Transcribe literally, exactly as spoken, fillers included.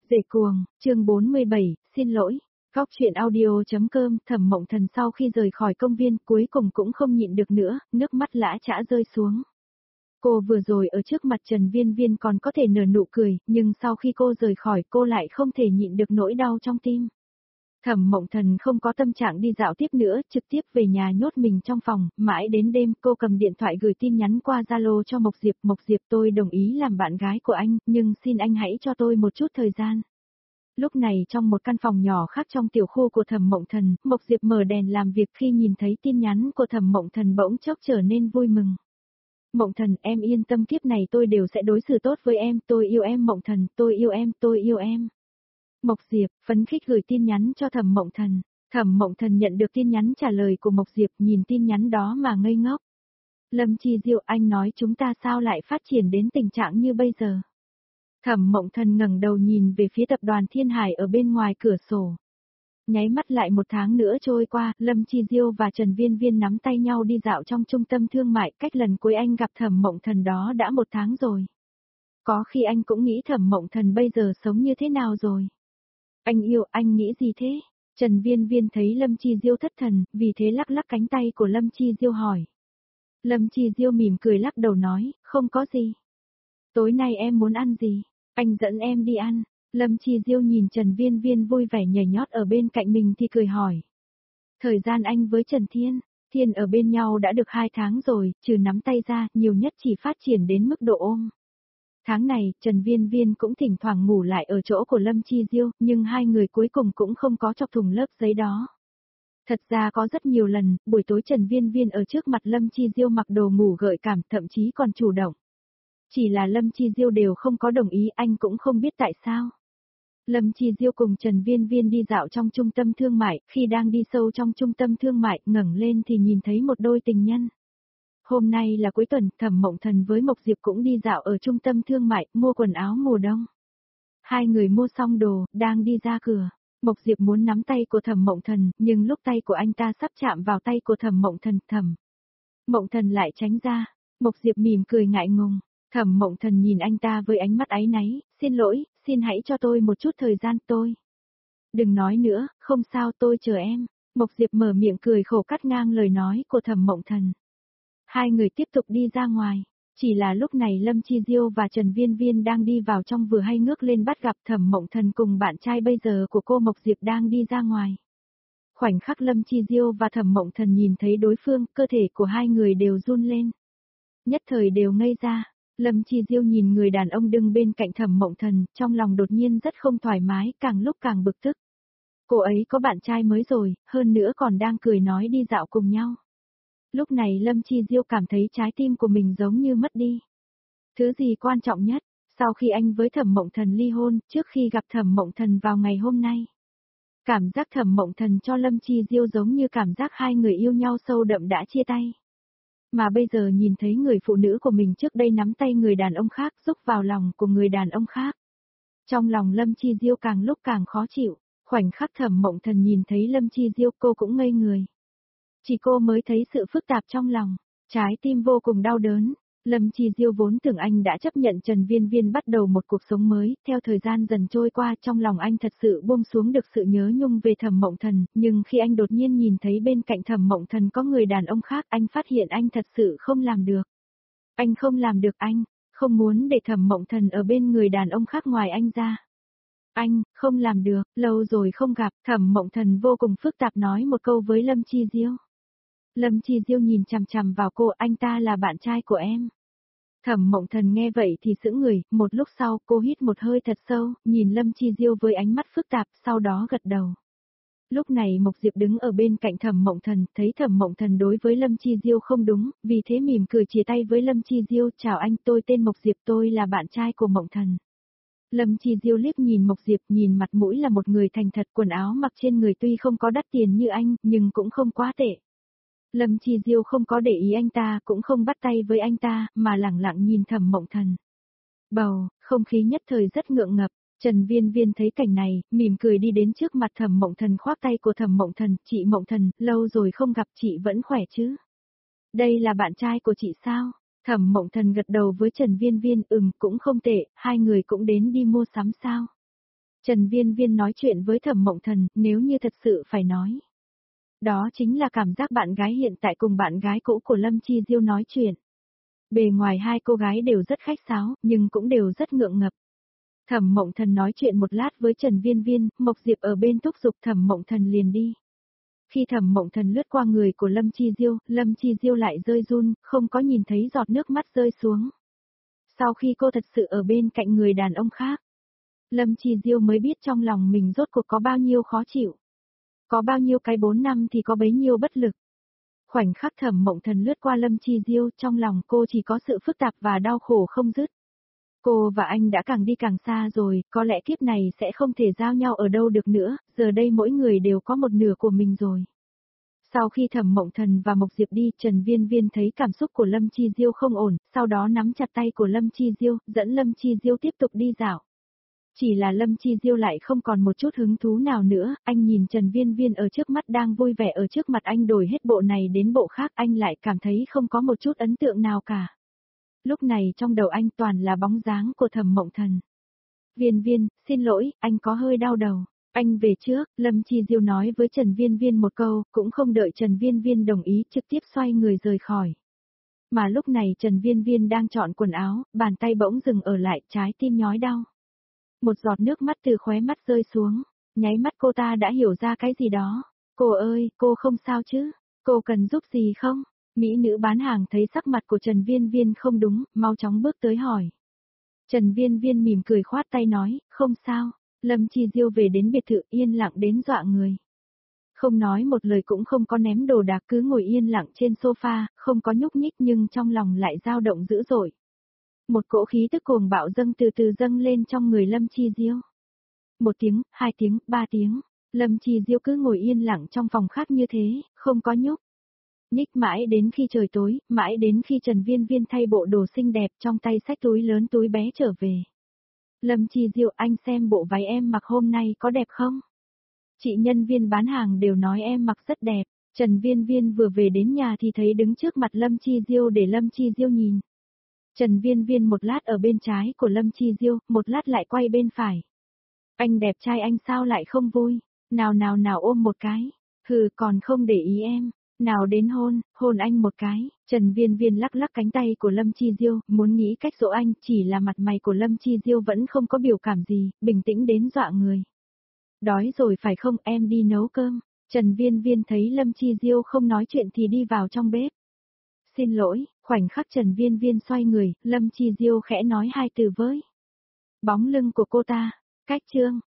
Dễ cuồng, chương bốn mươi bảy, xin lỗi. Góc chuyện audio.com. Thẩm Mộng Thần sau khi rời khỏi công viên cuối cùng cũng không nhịn được nữa, nước mắt lã chã rơi xuống. Cô vừa rồi ở trước mặt Trần Viên Viên còn có thể nở nụ cười, nhưng sau khi cô rời khỏi cô lại không thể nhịn được nỗi đau trong tim. Thẩm Mộng Thần không có tâm trạng đi dạo tiếp nữa, trực tiếp về nhà nhốt mình trong phòng, mãi đến đêm cô cầm điện thoại gửi tin nhắn qua Zalo cho Mộc Diệp. Mộc Diệp, tôi đồng ý làm bạn gái của anh, nhưng xin anh hãy cho tôi một chút thời gian. Lúc này trong một căn phòng nhỏ khác trong tiểu khu của Thẩm Mộng Thần, Mộc Diệp mở đèn làm việc khi nhìn thấy tin nhắn của Thẩm Mộng Thần bỗng chốc trở nên vui mừng. Mộng Thần, em yên tâm, kiếp này tôi đều sẽ đối xử tốt với em, tôi yêu em Mộng Thần, tôi yêu em, tôi yêu em. Mộc Diệp, phấn khích gửi tin nhắn cho Thẩm Mộng Thần. Thẩm Mộng Thần nhận được tin nhắn trả lời của Mộc Diệp, nhìn tin nhắn đó mà ngây ngốc. Lâm Chi Diệu, anh nói chúng ta sao lại phát triển đến tình trạng như bây giờ? Thẩm Mộng Thần ngẩng đầu nhìn về phía tập đoàn Thiên Hải ở bên ngoài cửa sổ. Nháy mắt lại một tháng nữa trôi qua, Lâm Chi Diêu và Trần Viên Viên nắm tay nhau đi dạo trong trung tâm thương mại, cách lần cuối anh gặp Thẩm Mộng Thần đó đã một tháng rồi. Có khi anh cũng nghĩ Thẩm Mộng Thần bây giờ sống như thế nào rồi. Anh yêu, anh nghĩ gì thế? Trần Viên Viên thấy Lâm Chi Diêu thất thần, vì thế lắc lắc cánh tay của Lâm Chi Diêu hỏi. Lâm Chi Diêu mỉm cười lắc đầu nói, không có gì. Tối nay em muốn ăn gì? Anh dẫn em đi ăn. Lâm Chi Diêu nhìn Trần Viên Viên vui vẻ nhảy nhót ở bên cạnh mình thì cười hỏi. Thời gian anh với Trần Thiên, Thiên ở bên nhau đã được hai tháng rồi, trừ nắm tay ra, nhiều nhất chỉ phát triển đến mức độ ôm. Tháng này, Trần Viên Viên cũng thỉnh thoảng ngủ lại ở chỗ của Lâm Chi Diêu, nhưng hai người cuối cùng cũng không có chọc thùng lớp giấy đó. Thật ra có rất nhiều lần, buổi tối Trần Viên Viên ở trước mặt Lâm Chi Diêu mặc đồ ngủ gợi cảm, thậm chí còn chủ động. Chỉ là Lâm Chi Diêu đều không có đồng ý, anh cũng không biết tại sao. Lâm Chi Diêu cùng Trần Viên Viên đi dạo trong trung tâm thương mại, khi đang đi sâu trong trung tâm thương mại, ngẩng lên thì nhìn thấy một đôi tình nhân. Hôm nay là cuối tuần, Thẩm Mộng Thần với Mộc Diệp cũng đi dạo ở trung tâm thương mại, mua quần áo mùa đông. Hai người mua xong đồ, đang đi ra cửa. Mộc Diệp muốn nắm tay của Thẩm Mộng Thần, nhưng lúc tay của anh ta sắp chạm vào tay của Thẩm Mộng Thần, Thẩm Mộng Thần lại tránh ra. Mộc Diệp mỉm cười ngại ngùng. Thẩm Mộng Thần nhìn anh ta với ánh mắt áy náy, xin lỗi, xin hãy cho tôi một chút thời gian tôi. Đừng nói nữa, không sao, tôi chờ em. Mộc Diệp mở miệng cười khổ cắt ngang lời nói của Thẩm Mộng Thần. Hai người tiếp tục đi ra ngoài, chỉ là lúc này Lâm Chi Diêu và Trần Viên Viên đang đi vào trong vừa hay ngước lên bắt gặp Thẩm Mộng Thần cùng bạn trai bây giờ của cô Mộc Diệp đang đi ra ngoài. Khoảnh khắc Lâm Chi Diêu và Thẩm Mộng Thần nhìn thấy đối phương, cơ thể của hai người đều run lên. Nhất thời đều ngây ra. Lâm Chi Diêu nhìn người đàn ông đứng bên cạnh Thẩm Mộng Thần, trong lòng đột nhiên rất không thoải mái, càng lúc càng bực tức. Cô ấy có bạn trai mới rồi, hơn nữa còn đang cười nói đi dạo cùng nhau. Lúc này Lâm Chi Diêu cảm thấy trái tim của mình giống như mất đi. Thứ gì quan trọng nhất, sau khi anh với Thẩm Mộng Thần ly hôn, trước khi gặp Thẩm Mộng Thần vào ngày hôm nay. Cảm giác Thẩm Mộng Thần cho Lâm Chi Diêu giống như cảm giác hai người yêu nhau sâu đậm đã chia tay. Mà bây giờ nhìn thấy người phụ nữ của mình trước đây nắm tay người đàn ông khác rúc vào lòng của người đàn ông khác. Trong lòng Lâm Chi Diêu càng lúc càng khó chịu, khoảnh khắc Thẩm Mộng Thần nhìn thấy Lâm Chi Diêu cô cũng ngây người. Chỉ cô mới thấy sự phức tạp trong lòng, trái tim vô cùng đau đớn. Lâm Chi Diêu vốn tưởng anh đã chấp nhận Trần Viên Viên bắt đầu một cuộc sống mới, theo thời gian dần trôi qua trong lòng anh thật sự buông xuống được sự nhớ nhung về Thẩm Mộng Thần, nhưng khi anh đột nhiên nhìn thấy bên cạnh Thẩm Mộng Thần có người đàn ông khác, anh phát hiện anh thật sự không làm được. Anh không làm được, anh không muốn để Thẩm Mộng Thần ở bên người đàn ông khác ngoài anh ra. Anh không làm được, lâu rồi không gặp. Thẩm Mộng Thần vô cùng phức tạp nói một câu với Lâm Chi Diêu. Lâm Chi Diêu nhìn chằm chằm vào cô, anh ta là bạn trai của em. Thẩm Mộng Thần nghe vậy thì sững người, một lúc sau cô hít một hơi thật sâu, nhìn Lâm Chi Diêu với ánh mắt phức tạp, sau đó gật đầu. Lúc này Mộc Diệp đứng ở bên cạnh Thẩm Mộng Thần, thấy Thẩm Mộng Thần đối với Lâm Chi Diêu không đúng, vì thế mỉm cười chia tay với Lâm Chi Diêu, chào anh, tôi tên Mộc Diệp, tôi là bạn trai của Mộng Thần. Lâm Chi Diêu liếc nhìn Mộc Diệp, nhìn mặt mũi là một người thành thật, quần áo mặc trên người tuy không có đắt tiền như anh, nhưng cũng không quá tệ. Lâm Chi Diêu không có để ý anh ta, cũng không bắt tay với anh ta, mà lẳng lặng nhìn Thẩm Mộng Thần. Bầu, không khí nhất thời rất ngượng ngập. Trần Viên Viên thấy cảnh này, mỉm cười đi đến trước mặt Thẩm Mộng Thần khoác tay của Thẩm Mộng Thần, chị Mộng Thần, lâu rồi không gặp, chị vẫn khỏe chứ? Đây là bạn trai của chị sao? Thẩm Mộng Thần gật đầu với Trần Viên Viên, ừm, cũng không tệ, hai người cũng đến đi mua sắm sao? Trần Viên Viên nói chuyện với Thẩm Mộng Thần, nếu như thật sự phải nói. Đó chính là cảm giác bạn gái hiện tại cùng bạn gái cũ của Lâm Chi Diêu nói chuyện. Bề ngoài hai cô gái đều rất khách sáo, nhưng cũng đều rất ngượng ngập. Thẩm Mộng Thần nói chuyện một lát với Trần Viên Viên, Mộc Diệp ở bên thúc giục Thẩm Mộng Thần liền đi. Khi Thẩm Mộng Thần lướt qua người của Lâm Chi Diêu, Lâm Chi Diêu lại rơi run, không có nhìn thấy giọt nước mắt rơi xuống. Sau khi cô thật sự ở bên cạnh người đàn ông khác, Lâm Chi Diêu mới biết trong lòng mình rốt cuộc có bao nhiêu khó chịu. Có bao nhiêu cái bốn năm thì có bấy nhiêu bất lực. Khoảnh khắc Thẩm Mộng Thần lướt qua Lâm Chi Diêu, trong lòng cô chỉ có sự phức tạp và đau khổ không dứt. Cô và anh đã càng đi càng xa rồi, có lẽ kiếp này sẽ không thể giao nhau ở đâu được nữa, giờ đây mỗi người đều có một nửa của mình rồi. Sau khi Thẩm Mộng Thần và Mộc Diệp đi, Trần Viên Viên thấy cảm xúc của Lâm Chi Diêu không ổn, sau đó nắm chặt tay của Lâm Chi Diêu, dẫn Lâm Chi Diêu tiếp tục đi dạo. Chỉ là Lâm Chi Diêu lại không còn một chút hứng thú nào nữa, anh nhìn Trần Viên Viên ở trước mắt đang vui vẻ ở trước mặt anh đổi hết bộ này đến bộ khác, anh lại cảm thấy không có một chút ấn tượng nào cả. Lúc này trong đầu anh toàn là bóng dáng của Thẩm Mộng Thần. Viên Viên, xin lỗi, anh có hơi đau đầu. Anh về trước, Lâm Chi Diêu nói với Trần Viên Viên một câu, cũng không đợi Trần Viên Viên đồng ý, trực tiếp xoay người rời khỏi. Mà lúc này Trần Viên Viên đang chọn quần áo, bàn tay bỗng dừng ở lại, trái tim nhói đau. Một giọt nước mắt từ khóe mắt rơi xuống, nháy mắt cô ta đã hiểu ra cái gì đó. Cô ơi, cô không sao chứ? Cô cần giúp gì không? Mỹ nữ bán hàng thấy sắc mặt của Trần Viên Viên không đúng, mau chóng bước tới hỏi. Trần Viên Viên mỉm cười khoát tay nói, không sao. Lâm Chi Diêu về đến biệt thự yên lặng đến dọa người. Không nói một lời cũng không có ném đồ đạc, cứ ngồi yên lặng trên sofa, không có nhúc nhích nhưng trong lòng lại dao động dữ dội. Một cỗ khí tức cuồng bạo dâng từ từ dâng lên trong người Lâm Chi Diêu. Một tiếng, hai tiếng, ba tiếng, Lâm Chi Diêu cứ ngồi yên lặng trong phòng khác như thế, không có nhúc nhích mãi đến khi trời tối, mãi đến khi Trần Viên Viên thay bộ đồ xinh đẹp trong tay xách túi lớn túi bé trở về. Lâm Chi Diêu, anh xem bộ váy em mặc hôm nay có đẹp không? Chị nhân viên bán hàng đều nói em mặc rất đẹp. Trần Viên Viên vừa về đến nhà thì thấy đứng trước mặt Lâm Chi Diêu để Lâm Chi Diêu nhìn. Trần Viên Viên một lát ở bên trái của Lâm Chi Diêu, một lát lại quay bên phải. Anh đẹp trai anh sao lại không vui? Nào nào nào ôm một cái. Hừ, còn không để ý em. Nào đến hôn, hôn anh một cái. Trần Viên Viên lắc lắc cánh tay của Lâm Chi Diêu, muốn nghĩ cách dỗ anh, chỉ là mặt mày của Lâm Chi Diêu vẫn không có biểu cảm gì, bình tĩnh đến dọa người. Đói rồi phải không, em đi nấu cơm. Trần Viên Viên thấy Lâm Chi Diêu không nói chuyện thì đi vào trong bếp. Xin lỗi, khoảnh khắc Trần Viên Viên xoay người, Lâm Chi Diêu khẽ nói hai từ với. Bóng lưng của cô ta, cách chương.